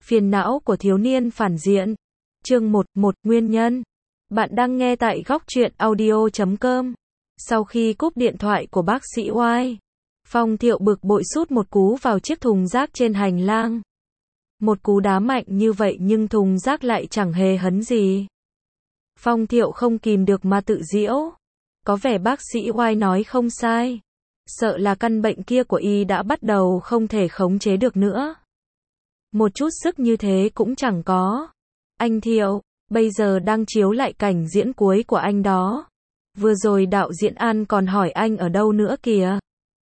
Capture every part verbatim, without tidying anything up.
Phiền não của thiếu niên phản diện. Chương một, một, nguyên nhân. Bạn đang nghe tại góc truyện audio chấm com. Sau khi cúp điện thoại của bác sĩ Y, Phong Thiệu bực bội sút một cú vào chiếc thùng rác trên hành lang. Một cú đá mạnh như vậy nhưng thùng rác lại chẳng hề hấn gì. Phong Thiệu không kìm được mà tự giễu. Có vẻ bác sĩ Y nói không sai. Sợ là căn bệnh kia của y đã bắt đầu không thể khống chế được nữa. Một chút sức như thế cũng chẳng có. Anh Thiệu, bây giờ đang chiếu lại cảnh diễn cuối của anh đó. Vừa rồi đạo diễn An còn hỏi anh ở đâu nữa kìa.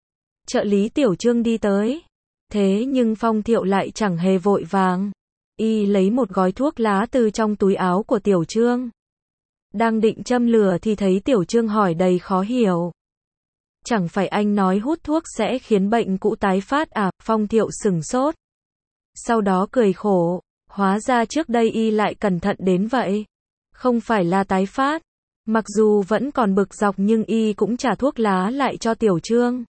Trợ lý Tiểu Trương đi tới. Thế nhưng Phong Thiệu lại chẳng hề vội vàng. Y lấy một gói thuốc lá từ trong túi áo của Tiểu Trương. Đang định châm lửa thì thấy Tiểu Trương hỏi đầy khó hiểu. Chẳng phải anh nói hút thuốc sẽ khiến bệnh cũ tái phát à? Phong Thiệu sửng sốt. Sau đó cười khổ, hóa ra trước đây y lại cẩn thận đến vậy. Không phải là tái phát. Mặc dù vẫn còn bực dọc nhưng y cũng trả thuốc lá lại cho Tiểu Trương.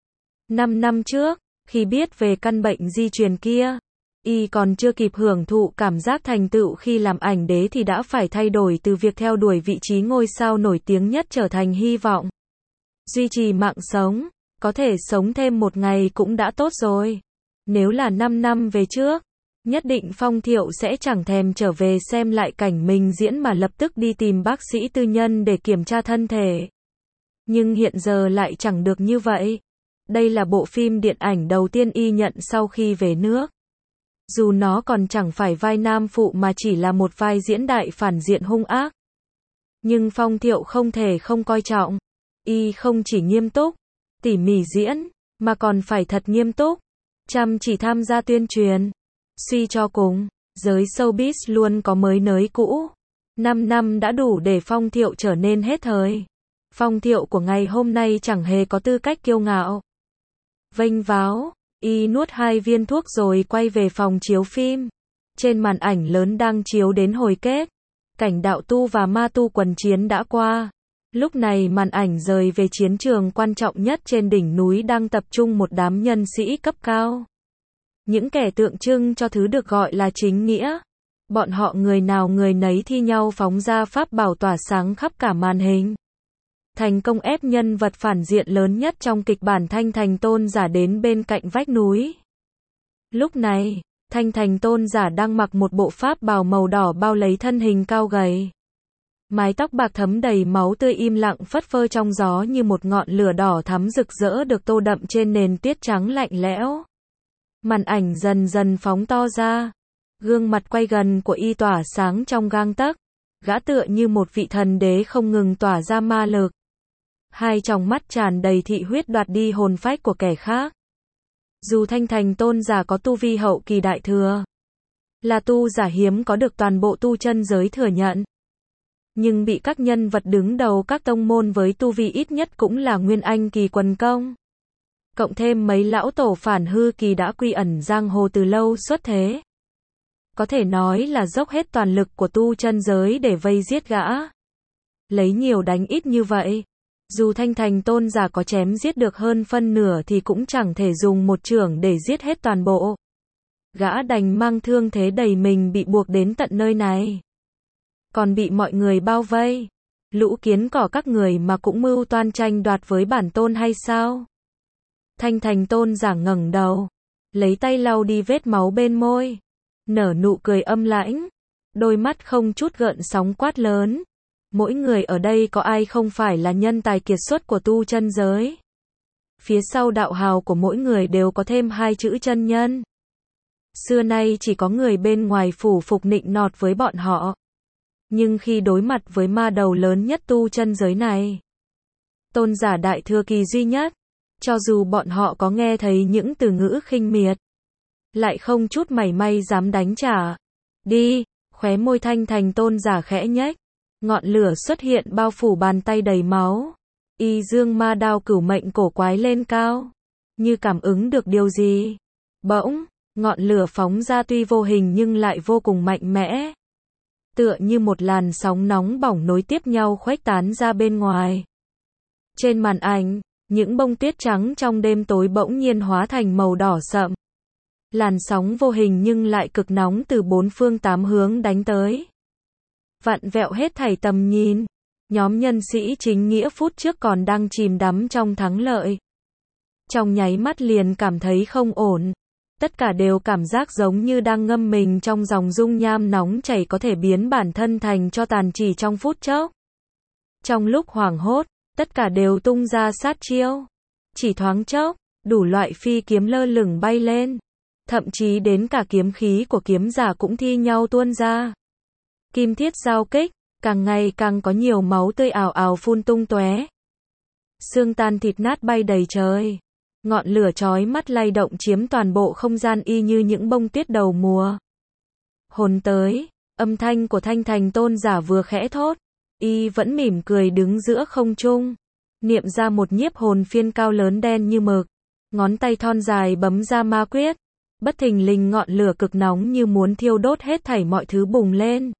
Năm năm trước, khi biết về căn bệnh di truyền kia, y còn chưa kịp hưởng thụ cảm giác thành tựu khi làm ảnh đế thì đã phải thay đổi từ việc theo đuổi vị trí ngôi sao nổi tiếng nhất trở thành hy vọng. Duy trì mạng sống, có thể sống thêm một ngày cũng đã tốt rồi. Nếu là năm năm về trước, nhất định Phong Thiệu sẽ chẳng thèm trở về xem lại cảnh mình diễn mà lập tức đi tìm bác sĩ tư nhân để kiểm tra thân thể. Nhưng hiện giờ lại chẳng được như vậy. Đây là bộ phim điện ảnh đầu tiên y nhận sau khi về nước. Dù nó còn chẳng phải vai nam phụ mà chỉ là một vai diễn đại phản diện hung ác. Nhưng Phong Thiệu không thể không coi trọng. Y không chỉ nghiêm túc, tỉ mỉ diễn, mà còn phải thật nghiêm túc, chăm chỉ tham gia tuyên truyền. Suy cho cùng, giới showbiz luôn có mới nới cũ. Năm năm đã đủ để Phong Thiệu trở nên hết thời. Phong Thiệu của ngày hôm nay chẳng hề có tư cách kiêu ngạo. Vênh váo, y nuốt hai viên thuốc rồi quay về phòng chiếu phim. Trên màn ảnh lớn đang chiếu đến hồi kết. Cảnh đạo tu và ma tu quần chiến đã qua. Lúc này màn ảnh rời về chiến trường quan trọng nhất trên đỉnh núi đang tập trung một đám nhân sĩ cấp cao. Những kẻ tượng trưng cho thứ được gọi là chính nghĩa. Bọn họ người nào người nấy thi nhau phóng ra pháp bảo tỏa sáng khắp cả màn hình. Thành công ép nhân vật phản diện lớn nhất trong kịch bản Thanh Thành Tôn Giả đến bên cạnh vách núi. Lúc này, Thanh Thành Tôn Giả đang mặc một bộ pháp bào màu đỏ bao lấy thân hình cao gầy. Mái tóc bạc thấm đầy máu tươi im lặng phất phơ trong gió như một ngọn lửa đỏ thắm rực rỡ được tô đậm trên nền tuyết trắng lạnh lẽo. Màn ảnh dần dần phóng to ra. Gương mặt quay gần của y tỏa sáng trong gang tấc. Gã tựa như một vị thần đế không ngừng tỏa ra ma lực. Hai tròng mắt tràn đầy thị huyết đoạt đi hồn phách của kẻ khác. Dù Thanh Thành Tôn Giả có tu vi hậu kỳ đại thừa, là tu giả hiếm có được toàn bộ tu chân giới thừa nhận, nhưng bị các nhân vật đứng đầu các tông môn với tu vi ít nhất cũng là nguyên anh kỳ quần công. Cộng thêm mấy lão tổ phản hư kỳ đã quy ẩn giang hồ từ lâu xuất thế. Có thể nói là dốc hết toàn lực của tu chân giới để vây giết gã. Lấy nhiều đánh ít như vậy. Dù Thanh Thành Tôn Giả có chém giết được hơn phân nửa thì cũng chẳng thể dùng một chưởng để giết hết toàn bộ. Gã đành mang thương thế đầy mình bị buộc đến tận nơi này. Còn bị mọi người bao vây. Lũ kiến cỏ các người mà cũng mưu toan tranh đoạt với bản tôn hay sao? Thanh Thành Tôn Giả ngẩng đầu, lấy tay lau đi vết máu bên môi, nở nụ cười âm lãnh, đôi mắt không chút gợn sóng quát lớn. Mỗi người ở đây có ai không phải là nhân tài kiệt xuất của tu chân giới? Phía sau đạo hào của mỗi người đều có thêm hai chữ chân nhân. Xưa nay chỉ có người bên ngoài phủ phục nịnh nọt với bọn họ. Nhưng khi đối mặt với ma đầu lớn nhất tu chân giới này, tôn giả đại thừa kỳ duy nhất, cho dù bọn họ có nghe thấy những từ ngữ khinh miệt, lại không chút mảy may dám đánh trả. Đi, khóe môi Thanh Thành Tôn Giả khẽ nhếch, ngọn lửa xuất hiện bao phủ bàn tay đầy máu. Y dương ma đao cửu mệnh cổ quái lên cao, như cảm ứng được điều gì. Bỗng, ngọn lửa phóng ra tuy vô hình nhưng lại vô cùng mạnh mẽ. Tựa như một làn sóng nóng bỏng nối tiếp nhau khuếch tán ra bên ngoài. Trên màn ảnh, những bông tuyết trắng trong đêm tối bỗng nhiên hóa thành màu đỏ sậm. Làn sóng vô hình nhưng lại cực nóng từ bốn phương tám hướng đánh tới. Vặn vẹo hết thảy tầm nhìn. Nhóm nhân sĩ chính nghĩa phút trước còn đang chìm đắm trong thắng lợi. Trong nháy mắt liền cảm thấy không ổn. Tất cả đều cảm giác giống như đang ngâm mình trong dòng dung nham nóng chảy có thể biến bản thân thành tro tàn chỉ trong phút chốc. Trong lúc hoảng hốt, tất cả đều tung ra sát chiêu. Chỉ thoáng chốc, đủ loại phi kiếm lơ lửng bay lên. Thậm chí đến cả kiếm khí của kiếm giả cũng thi nhau tuôn ra. Kim thiết giao kích, càng ngày càng có nhiều máu tươi ào ào phun tung tóe. Xương tan thịt nát bay đầy trời. Ngọn lửa chói mắt lay động chiếm toàn bộ không gian y như những bông tuyết đầu mùa. Hồn tới, âm thanh của Thanh Thành Tôn giả vừa khẽ thốt, y vẫn mỉm cười đứng giữa không trung, niệm ra một nhiếp hồn phiên cao lớn đen như mực, ngón tay thon dài bấm ra ma quyết, bất thình lình ngọn lửa cực nóng như muốn thiêu đốt hết thảy mọi thứ bùng lên.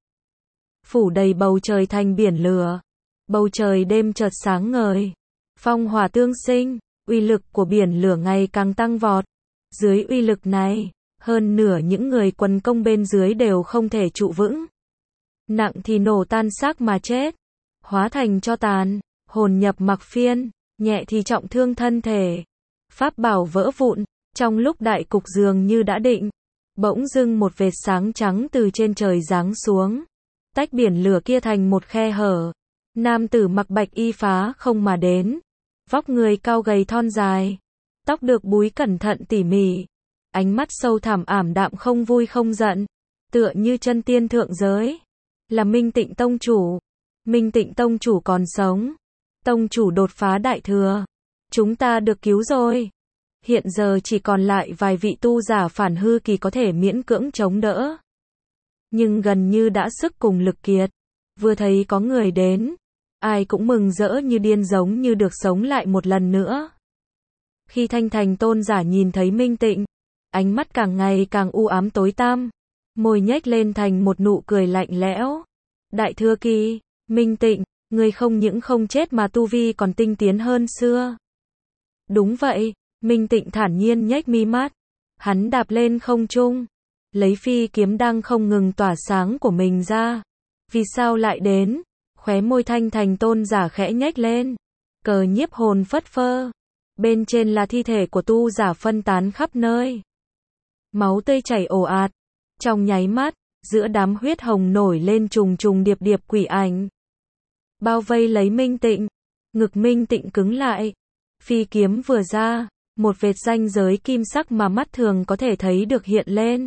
Phủ đầy bầu trời thành biển lửa, bầu trời đêm chợt sáng ngời, phong hỏa tương sinh. Uy lực của biển lửa ngày càng tăng vọt. Dưới uy lực này, hơn nửa những người quần công bên dưới đều không thể trụ vững. Nặng thì nổ tan xác mà chết, hóa thành tro tàn, hồn nhập mặc phiên, nhẹ thì trọng thương thân thể. Pháp bảo vỡ vụn, trong lúc đại cục dường như đã định, bỗng dưng một vệt sáng trắng từ trên trời giáng xuống, tách biển lửa kia thành một khe hở. Nam tử mặc bạch y phá không mà đến. Vóc người cao gầy thon dài, tóc được búi cẩn thận tỉ mỉ, ánh mắt sâu thẳm ảm đạm không vui không giận, tựa như chân tiên thượng giới. Là Minh Tịnh Tông chủ. Minh Tịnh Tông chủ còn sống. Tông chủ đột phá đại thừa. Chúng ta được cứu rồi. Hiện giờ chỉ còn lại vài vị tu giả phản hư kỳ có thể miễn cưỡng chống đỡ. Nhưng gần như đã sức cùng lực kiệt. Vừa thấy có người đến, ai cũng mừng rỡ như điên giống như được sống lại một lần nữa. Khi Thanh Thành Tôn giả nhìn thấy Minh Tịnh, ánh mắt càng ngày càng u ám tối tăm, môi nhếch lên thành một nụ cười lạnh lẽo. Đại thừa kỳ, Minh Tịnh, ngươi không những không chết mà tu vi còn tinh tiến hơn xưa. Đúng vậy, Minh Tịnh thản nhiên nhếch mi mắt, hắn đạp lên không trung, lấy phi kiếm đang không ngừng tỏa sáng của mình ra. Vì sao lại đến? Khóe môi Thanh Thành Tôn giả khẽ nhếch lên. Cờ nhiếp hồn phất phơ. Bên trên là thi thể của tu giả phân tán khắp nơi. Máu tươi chảy ồ ạt. Trong nháy mắt, giữa đám huyết hồng nổi lên trùng trùng điệp điệp quỷ ảnh. Bao vây lấy Minh Tịnh. Ngực Minh Tịnh cứng lại. Phi kiếm vừa ra, một vệt ranh giới kim sắc mà mắt thường có thể thấy được hiện lên.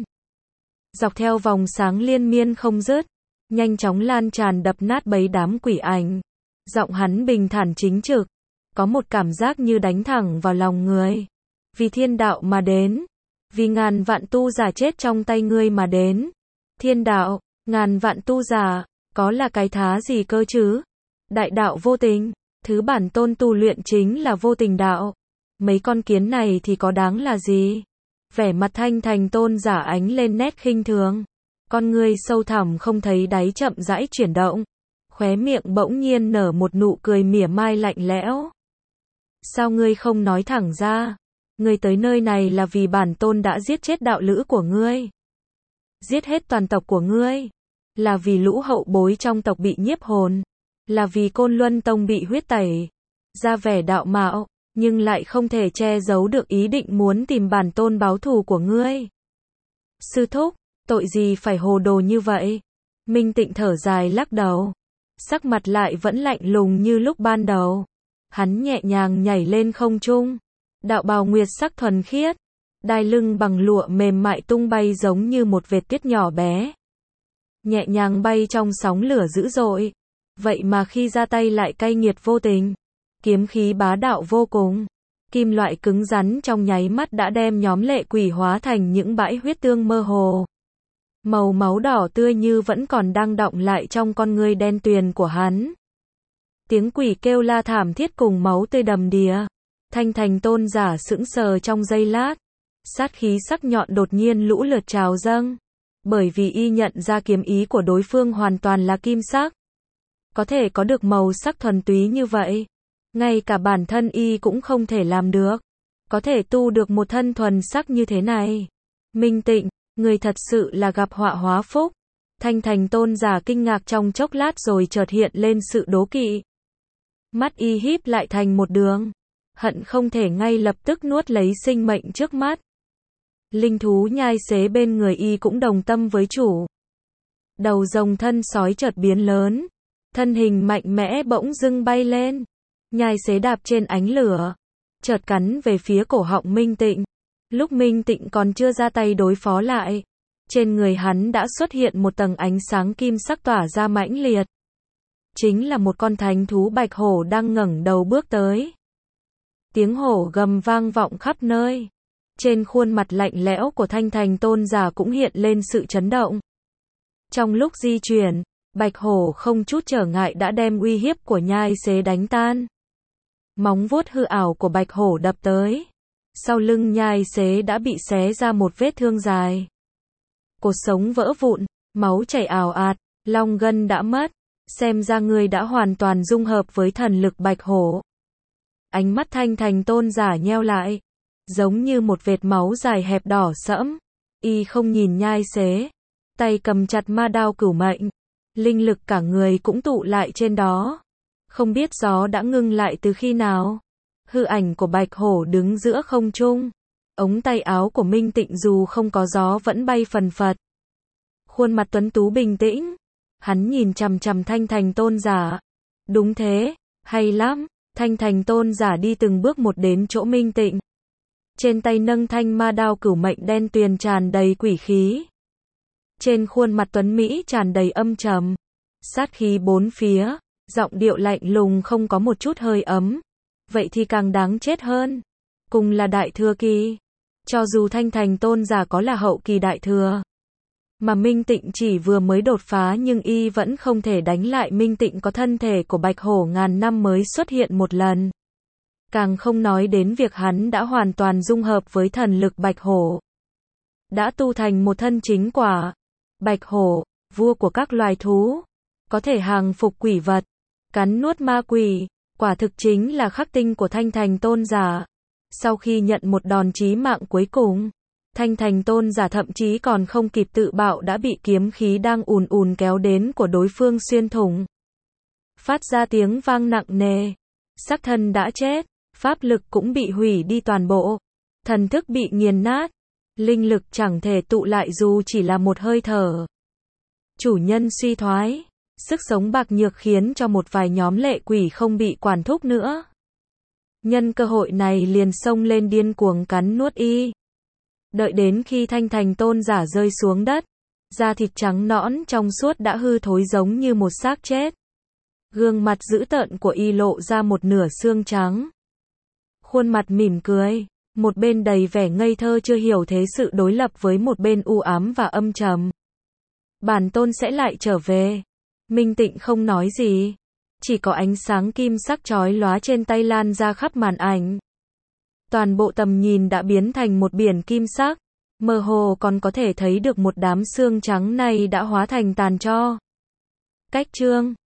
Dọc theo vòng sáng liên miên không dứt, nhanh chóng lan tràn đập nát bấy đám quỷ ảnh. Giọng hắn bình thản chính trực, có một cảm giác như đánh thẳng vào lòng người. Vì thiên đạo mà đến, vì ngàn vạn tu giả chết trong tay ngươi mà đến. Thiên đạo, ngàn vạn tu giả, có là cái thá gì cơ chứ? Đại đạo vô tình, thứ bản tôn tu luyện chính là vô tình đạo. Mấy con kiến này thì có đáng là gì? Vẻ mặt Thanh Thành Tôn giả ánh lên nét khinh thường. Con ngươi sâu thẳm không thấy đáy chậm rãi chuyển động. Khóe miệng bỗng nhiên nở một nụ cười mỉa mai lạnh lẽo. Sao ngươi không nói thẳng ra? Ngươi tới nơi này là vì bản tôn đã giết chết đạo lữ của ngươi. Giết hết toàn tộc của ngươi. Là vì lũ hậu bối trong tộc bị nhiếp hồn. Là vì Côn Luân Tông bị huyết tẩy. Ra vẻ đạo mạo, nhưng lại không thể che giấu được ý định muốn tìm bản tôn báo thù của ngươi. Sư thúc, tội gì phải hồ đồ như vậy? Minh Tịnh thở dài lắc đầu. Sắc mặt lại vẫn lạnh lùng như lúc ban đầu. Hắn nhẹ nhàng nhảy lên không trung. Đạo bào nguyệt sắc thuần khiết. Đai lưng bằng lụa mềm mại tung bay giống như một vệt tuyết nhỏ bé. Nhẹ nhàng bay trong sóng lửa dữ dội. Vậy mà khi ra tay lại cay nghiệt vô tình. Kiếm khí bá đạo vô cùng. Kim loại cứng rắn trong nháy mắt đã đem nhóm lệ quỷ hóa thành những bãi huyết tương mơ hồ. Màu máu đỏ tươi như vẫn còn đang đọng lại trong con ngươi đen tuyền của hắn. Tiếng quỷ kêu la thảm thiết cùng máu tươi đầm đìa. Thanh Thành Tôn giả sững sờ trong giây lát. Sát khí sắc nhọn đột nhiên lũ lượt trào dâng. Bởi vì y nhận ra kiếm ý của đối phương hoàn toàn là kim sắc. Có thể có được màu sắc thuần túy như vậy. Ngay cả bản thân y cũng không thể làm được. Có thể tu được một thân thuần sắc như thế này. Minh Tịnh, người thật sự là gặp họa hóa phúc. Thanh Thành tôn giả kinh ngạc trong chốc lát rồi chợt hiện lên sự đố kỵ. Mắt y híp lại thành một đường, hận không thể ngay lập tức nuốt lấy sinh mệnh trước mắt. Linh thú nhai xế bên người y cũng đồng tâm với chủ. Đầu rồng thân sói chợt biến lớn, thân hình mạnh mẽ bỗng dưng bay lên. Nhai xế đạp trên ánh lửa, chợt cắn về phía cổ họng Minh Tịnh. Lúc Minh Tịnh còn chưa ra tay đối phó lại, trên người hắn đã xuất hiện một tầng ánh sáng kim sắc tỏa ra mãnh liệt. Chính là một con thánh thú bạch hổ đang ngẩng đầu bước tới. Tiếng hổ gầm vang vọng khắp nơi. Trên khuôn mặt lạnh lẽo của Thanh Thành tôn giả cũng hiện lên sự chấn động. Trong lúc di chuyển, bạch hổ không chút trở ngại đã đem uy hiếp của nhai xế đánh tan. Móng vuốt hư ảo của bạch hổ đập tới. Sau lưng nhai xế đã bị xé ra một vết thương dài. Cột sống vỡ vụn, máu chảy ào ạt, long gân đã mất. Xem ra ngươi đã hoàn toàn dung hợp với thần lực bạch hổ. Ánh mắt Thanh Thành tôn giả nheo lại, giống như một vệt máu dài hẹp đỏ sẫm. Y không nhìn nhai xế, tay cầm chặt ma đao cửu mệnh. Linh lực cả người cũng tụ lại trên đó. Không biết gió đã ngưng lại từ khi nào. Hư ảnh của bạch hổ đứng giữa không trung. Ống tay áo của Minh Tịnh dù không có gió vẫn bay phần phật. Khuôn mặt tuấn tú bình tĩnh. Hắn nhìn chằm chằm Thanh Thành tôn giả. Đúng thế, hay lắm. Thanh Thành tôn giả đi từng bước một đến chỗ Minh Tịnh. Trên tay nâng thanh ma đao cửu mệnh đen tuyền tràn đầy quỷ khí. Trên khuôn mặt tuấn Mỹ tràn đầy âm trầm. Sát khí bốn phía, giọng điệu lạnh lùng không có một chút hơi ấm. Vậy thì càng đáng chết hơn. Cùng là đại thừa kỳ. Cho dù Thanh Thành tôn giả có là hậu kỳ đại thừa. Mà Minh Tịnh chỉ vừa mới đột phá nhưng y vẫn không thể đánh lại Minh Tịnh có thân thể của bạch hổ ngàn năm mới xuất hiện một lần. Càng không nói đến việc hắn đã hoàn toàn dung hợp với thần lực bạch hổ. Đã tu thành một thân chính quả. Bạch hổ, vua của các loài thú. Có thể hàng phục quỷ vật. Cắn nuốt ma quỷ. Quả thực chính là khắc tinh của Thanh Thành tôn giả. Sau khi nhận một đòn chí mạng cuối cùng, Thanh Thành tôn giả thậm chí còn không kịp tự bạo đã bị kiếm khí đang ùn ùn kéo đến của đối phương xuyên thủng. Phát ra tiếng vang nặng nề. Xác thân đã chết, pháp lực cũng bị hủy đi toàn bộ. Thần thức bị nghiền nát. Linh lực chẳng thể tụ lại dù chỉ là một hơi thở. Chủ nhân suy thoái. Sức sống bạc nhược khiến cho một vài nhóm lệ quỷ không bị quản thúc nữa. Nhân cơ hội này liền xông lên điên cuồng cắn nuốt y. Đợi đến khi Thanh Thành tôn giả rơi xuống đất, da thịt trắng nõn trong suốt đã hư thối giống như một xác chết. Gương mặt dữ tợn của y lộ ra một nửa xương trắng. Khuôn mặt mỉm cười, một bên đầy vẻ ngây thơ chưa hiểu thế sự đối lập với một bên u ám và âm trầm. Bản tôn sẽ lại trở về. Minh Tịnh không nói gì, chỉ có ánh sáng kim sắc chói lóa trên tay lan ra khắp màn ảnh. Toàn bộ tầm nhìn đã biến thành một biển kim sắc, mơ hồ còn có thể thấy được một đám xương trắng này đã hóa thành tàn tro. Cách chương